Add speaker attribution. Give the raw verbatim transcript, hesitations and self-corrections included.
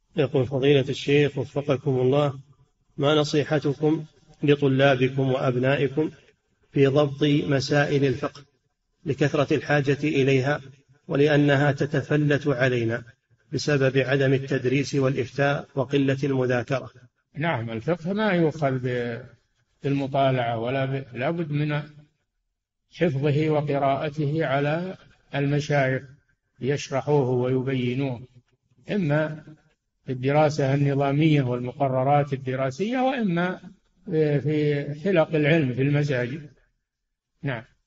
Speaker 1: يقول فضيلة الشيخ وفقكم الله، ما نصيحتكم لطلابكم وأبنائكم في ضبط مسائل الفقه لكثرة الحاجة إليها ولأنها تتفلت علينا بسبب عدم التدريس والإفتاء وقلة المذاكرة؟
Speaker 2: نعم، الفقه ما يؤخذ بالمطالعة ولا ب... لا بد من حفظه وقراءته على المشايخ يشرحوه ويبينوه، إما الدراسة النظامية والمقررات الدراسية، وإما في حلق العلم في المساجد. نعم.